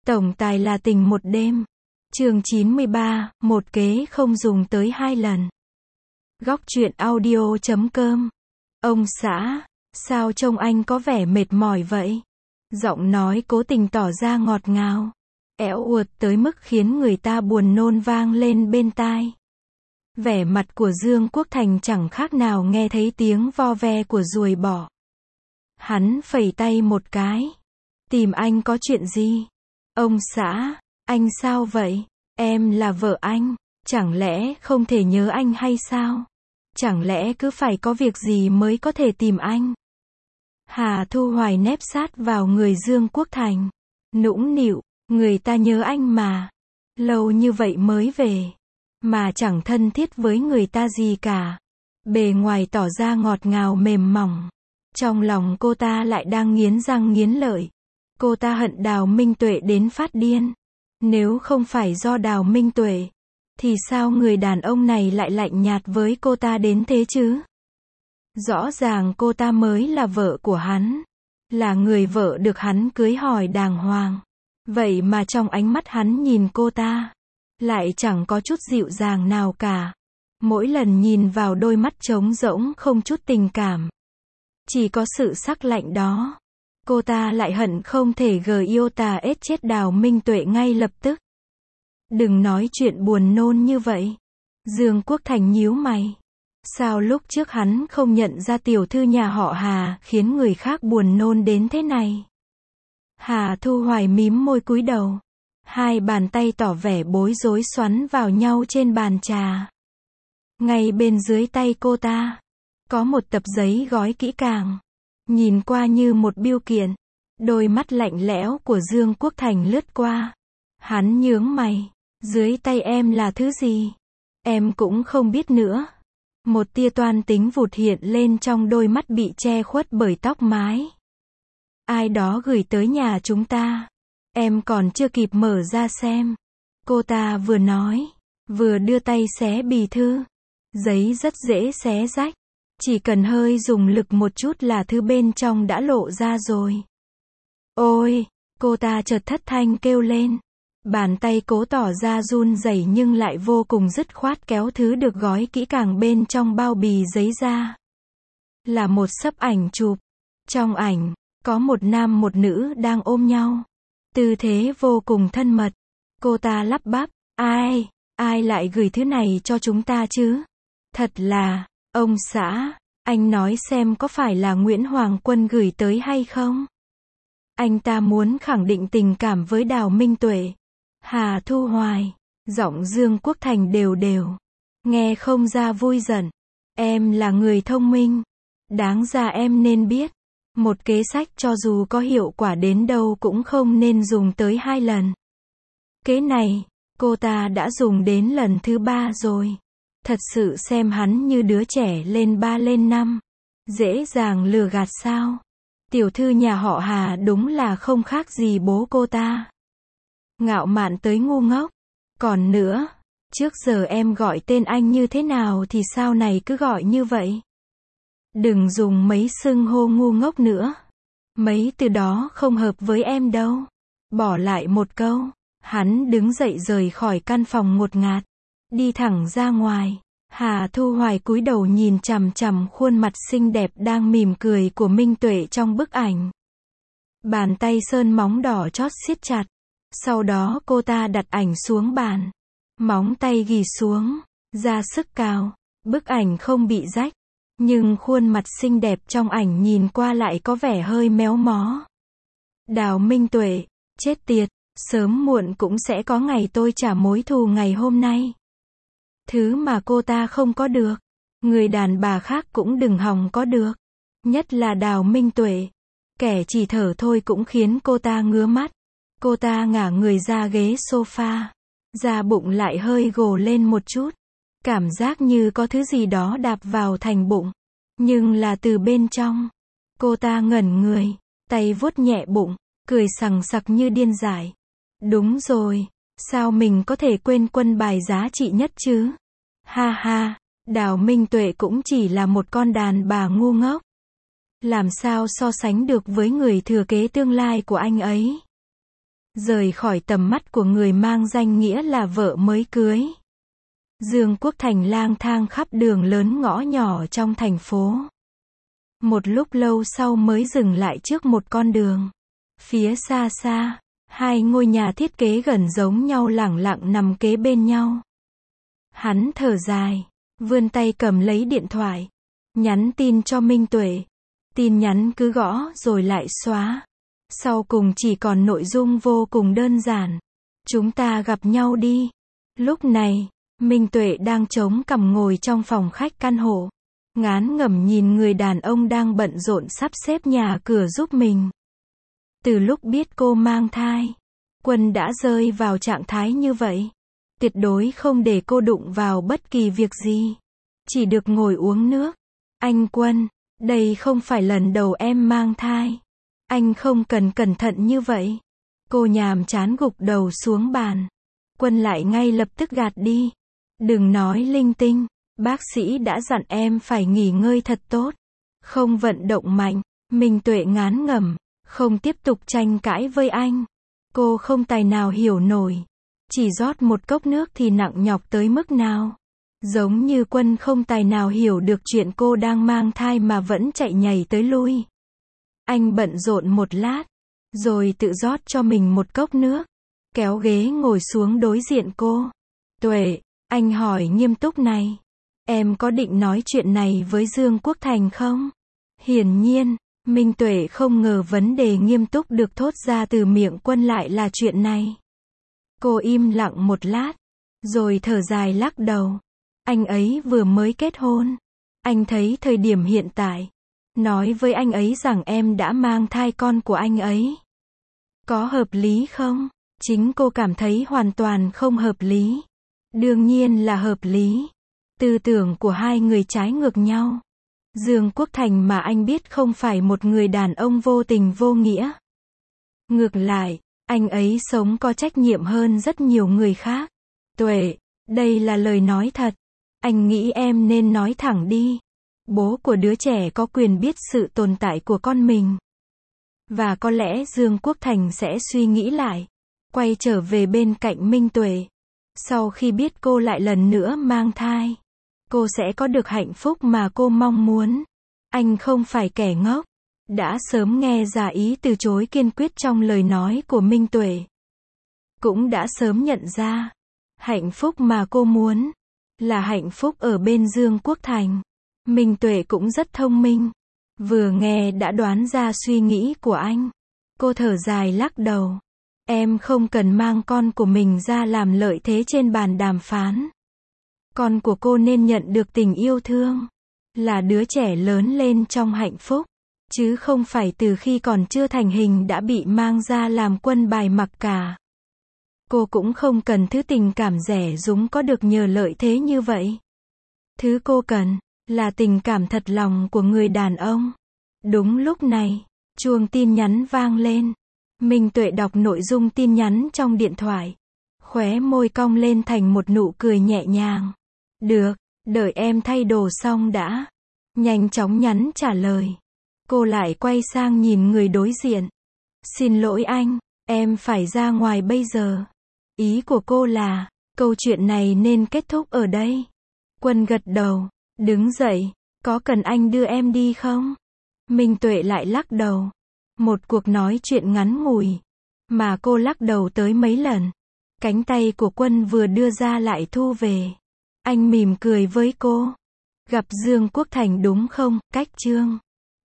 Tổng tài là tình một đêm. Chương 93, một kế không dùng tới 2 lần. Góc truyện audio.com. Ông xã, sao trông anh có vẻ mệt mỏi vậy? Giọng nói cố tình tỏ ra ngọt ngào, éo uột tới mức khiến người ta buồn nôn vang lên bên tai. Vẻ mặt của Dương Quốc Thành chẳng khác nào nghe thấy tiếng vo ve của ruồi bọ. Hắn phẩy tay một cái. Tìm anh có chuyện gì? Ông xã, anh sao vậy? Em là vợ anh, chẳng lẽ không thể nhớ anh hay sao? Chẳng lẽ cứ phải có việc gì mới có thể tìm anh? Hà Thu Hoài nép sát vào người Dương Quốc Thành, nũng nịu, người ta nhớ anh mà. Lâu như vậy mới về, mà chẳng thân thiết với người ta gì cả. Bề ngoài tỏ ra ngọt ngào mềm mỏng, trong lòng cô ta lại đang nghiến răng nghiến lợi. Cô ta hận Đào Minh Tuệ đến phát điên. Nếu không phải do Đào Minh Tuệ, thì sao người đàn ông này lại lạnh nhạt với cô ta đến thế chứ? Rõ ràng cô ta mới là vợ của hắn, là người vợ được hắn cưới hỏi đàng hoàng. Vậy mà trong ánh mắt hắn nhìn cô ta, lại chẳng có chút dịu dàng nào cả. Mỗi lần nhìn vào đôi mắt trống rỗng không chút tình cảm, chỉ có sự sắc lạnh đó. Cô ta lại hận không thể iota chết Đào Minh Tuệ ngay lập tức. Đừng nói chuyện buồn nôn như vậy. Dương Quốc Thành nhíu mày. Sao lúc trước hắn không nhận ra tiểu thư nhà họ Hà khiến người khác buồn nôn đến thế này? Hà Thu Hoài mím môi cúi đầu. Hai bàn tay tỏ vẻ bối rối xoắn vào nhau trên bàn trà. Ngay bên dưới tay cô ta, có một tập giấy gói kỹ càng. Nhìn qua như một bưu kiện. Đôi mắt lạnh lẽo của Dương Quốc Thành lướt qua. Hắn nhướng mày. Dưới tay em là thứ gì? Em cũng không biết nữa. Một tia toan tính vụt hiện lên trong đôi mắt bị che khuất bởi tóc mái. Ai đó gửi tới nhà chúng ta. Em còn chưa kịp mở ra xem. Cô ta vừa nói, vừa đưa tay xé bì thư. Giấy rất dễ xé rách. Chỉ cần hơi dùng lực một chút là thứ bên trong đã lộ ra rồi. Ôi, cô ta chợt thất thanh kêu lên. Bàn tay cố tỏ ra run rẩy nhưng lại vô cùng dứt khoát kéo thứ được gói kỹ càng bên trong bao bì giấy ra. Là một xấp ảnh chụp. Trong ảnh, có một nam một nữ đang ôm nhau. Tư thế vô cùng thân mật. Cô ta lắp bắp, ai lại gửi thứ này cho chúng ta chứ? Thật là... Ông xã, anh nói xem có phải là Nguyễn Hoàng Quân gửi tới hay không? Anh ta muốn khẳng định tình cảm với Đào Minh Tuệ. Hà Thu Hoài, giọng Dương Quốc Thành đều đều. Nghe không ra vui giận. Em là người thông minh. Đáng ra em nên biết. Một kế sách cho dù có hiệu quả đến đâu cũng không nên dùng tới 2 lần. Kế này, cô ta đã dùng đến lần thứ 3 rồi. Thật sự xem hắn như đứa trẻ lên 3 lên 5. Dễ dàng lừa gạt sao? Tiểu thư nhà họ Hà đúng là không khác gì bố cô ta. Ngạo mạn tới ngu ngốc. Còn nữa, trước giờ em gọi tên anh như thế nào thì sau này cứ gọi như vậy. Đừng dùng mấy xưng hô ngu ngốc nữa. Mấy từ đó không hợp với em đâu. Bỏ lại một câu, hắn đứng dậy rời khỏi căn phòng ngột ngạt. Đi thẳng ra ngoài. Hà Thu Hoài cúi đầu nhìn chằm chằm khuôn mặt xinh đẹp đang mỉm cười của Minh Tuệ trong bức ảnh. Bàn tay sơn móng đỏ chót siết chặt. Sau đó cô ta đặt ảnh xuống bàn. Móng tay ghì xuống, ra sức cào. Bức ảnh không bị rách. Nhưng khuôn mặt xinh đẹp trong ảnh nhìn qua lại có vẻ hơi méo mó. Đào Minh Tuệ, chết tiệt, sớm muộn cũng sẽ có ngày tôi trả mối thù ngày hôm nay. Thứ mà cô ta không có được, người đàn bà khác cũng đừng hòng có được. Nhất là Đào Minh Tuệ. Kẻ chỉ thở thôi cũng khiến cô ta ngứa mắt. Cô ta ngả người ra ghế sofa. Da bụng lại hơi gồ lên một chút. Cảm giác như có thứ gì đó đạp vào thành bụng. Nhưng là từ bên trong. Cô ta ngẩn người, tay vuốt nhẹ bụng, cười sằng sặc như điên dại. Đúng rồi. Sao mình có thể quên quân bài giá trị nhất chứ? Ha ha, Đào Minh Tuệ cũng chỉ là một con đàn bà ngu ngốc. Làm sao so sánh được với người thừa kế tương lai của anh ấy? rời khỏi tầm mắt của người mang danh nghĩa là vợ mới cưới. Dương Quốc Thành lang thang khắp đường lớn ngõ nhỏ trong thành phố. Một lúc lâu sau mới dừng lại trước một con đường. Phía xa xa, hai ngôi nhà thiết kế gần giống nhau lẳng lặng nằm kế bên nhau. Hắn thở dài, vươn tay cầm lấy điện thoại, nhắn tin cho Minh Tuệ. Tin nhắn cứ gõ rồi lại xóa. Sau cùng chỉ còn nội dung vô cùng đơn giản. Chúng ta gặp nhau đi. Lúc này, Minh Tuệ đang chống cằm ngồi trong phòng khách căn hộ. Ngán ngẩm nhìn người đàn ông đang bận rộn sắp xếp nhà cửa giúp mình. Từ lúc biết cô mang thai, Quân đã rơi vào trạng thái như vậy. Tuyệt đối không để cô đụng vào bất kỳ việc gì. Chỉ được ngồi uống nước. Anh Quân, đây không phải lần đầu em mang thai. Anh không cần cẩn thận như vậy. Cô nhàm chán gục đầu xuống bàn. Quân lại ngay lập tức gạt đi. Đừng nói linh tinh. Bác sĩ đã dặn em phải nghỉ ngơi thật tốt. Không vận động mạnh. Minh Tuệ ngán ngẩm, không tiếp tục tranh cãi với anh. Cô không tài nào hiểu nổi. Chỉ rót một cốc nước thì nặng nhọc tới mức nào. Giống như Quân không tài nào hiểu được chuyện cô đang mang thai mà vẫn chạy nhảy tới lui. Anh bận rộn một lát, rồi tự rót cho mình một cốc nước. Kéo ghế ngồi xuống đối diện cô. Tuệ, anh hỏi nghiêm túc này. Em có định nói chuyện này với Dương Quốc Thành không? Hiển nhiên, Minh Tuệ không ngờ vấn đề nghiêm túc được thốt ra từ miệng Quân lại là chuyện này. Cô im lặng một lát, rồi thở dài lắc đầu. Anh ấy vừa mới kết hôn. Anh thấy thời điểm hiện tại, nói với anh ấy rằng em đã mang thai con của anh ấy. Có hợp lý không? Chính cô cảm thấy hoàn toàn không hợp lý. Đương nhiên là hợp lý. Tư tưởng của hai người trái ngược nhau. Dương Quốc Thành mà anh biết không phải một người đàn ông vô tình vô nghĩa. Ngược lại, anh ấy sống có trách nhiệm hơn rất nhiều người khác. Tuệ, đây là lời nói thật. Anh nghĩ em nên nói thẳng đi. Bố của đứa trẻ có quyền biết sự tồn tại của con mình. Và có lẽ Dương Quốc Thành sẽ suy nghĩ lại. Quay trở về bên cạnh Minh Tuệ. Sau khi biết cô lại lần nữa mang thai, cô sẽ có được hạnh phúc mà cô mong muốn. Anh không phải kẻ ngốc. Đã sớm nghe ra ý từ chối kiên quyết trong lời nói của Minh Tuệ. Cũng đã sớm nhận ra, hạnh phúc mà cô muốn là hạnh phúc ở bên Dương Quốc Thành. Minh Tuệ cũng rất thông minh. Vừa nghe đã đoán ra suy nghĩ của anh. Cô thở dài lắc đầu. Em không cần mang con của mình ra làm lợi thế trên bàn đàm phán. Con của cô nên nhận được tình yêu thương. Là đứa trẻ lớn lên trong hạnh phúc. Chứ không phải từ khi còn chưa thành hình đã bị mang ra làm quân bài mặc cả. Cô cũng không cần thứ tình cảm rẻ rúng có được nhờ lợi thế như vậy. Thứ cô cần là tình cảm thật lòng của người đàn ông. Đúng lúc này, chuông tin nhắn vang lên. Minh Tuệ đọc nội dung tin nhắn trong điện thoại. Khóe môi cong lên thành một nụ cười nhẹ nhàng. Được, đợi em thay đồ xong đã. Nhanh chóng nhắn trả lời. Cô lại quay sang nhìn người đối diện. Xin lỗi anh, em phải ra ngoài bây giờ. Ý của cô là, câu chuyện này nên kết thúc ở đây. Quân gật đầu, đứng dậy, có cần anh đưa em đi không? Minh Tuệ lại lắc đầu. Một cuộc nói chuyện ngắn ngủi, mà cô lắc đầu tới mấy lần. Cánh tay của Quân vừa đưa ra lại thu về. Anh mỉm cười với cô. Gặp Dương Quốc Thành đúng không, Cách Chương?